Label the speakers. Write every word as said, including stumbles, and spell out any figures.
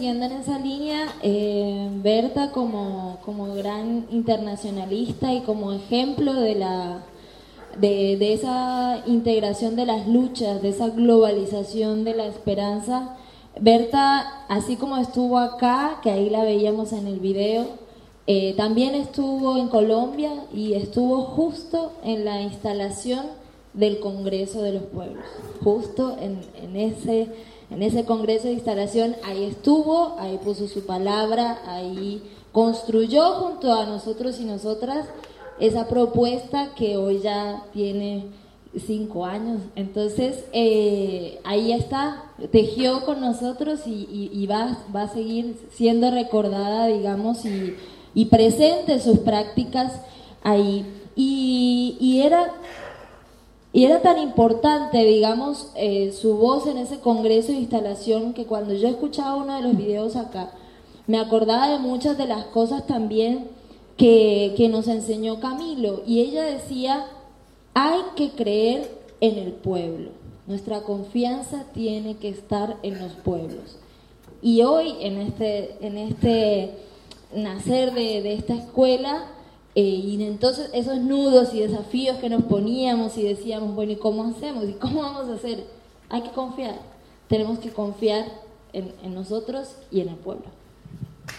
Speaker 1: Siguiendo en esa línea, eh, Berta como, como gran internacionalista y como ejemplo de, la, de, de esa integración de las luchas, de esa globalización de la esperanza, Berta, así como estuvo acá, que ahí la veíamos en el video, eh, también estuvo en Colombia y estuvo justo en la instalación del Congreso de los Pueblos, justo en, en ese... En ese congreso de instalación, ahí estuvo, ahí puso su palabra, ahí construyó junto a nosotros y nosotras esa propuesta que hoy ya tiene cinco años. Entonces, eh, ahí está, tejió con nosotros y, y, y va, va a seguir siendo recordada, digamos, y, y presente sus prácticas ahí. Y, y era... Y era tan importante, digamos, eh, su voz en ese congreso de instalación, que cuando yo escuchaba uno de los videos acá, me acordaba de muchas de las cosas también que, que nos enseñó Camilo. Y ella decía, hay que creer en el pueblo. Nuestra confianza tiene que estar en los pueblos. Y hoy, en este, en este nacer de, de esta escuela, Eh, y entonces esos nudos y desafíos que nos poníamos y decíamos, bueno, ¿y cómo hacemos? ¿Y cómo vamos a hacer? Hay que confiar, tenemos que confiar en, en nosotros y en el pueblo.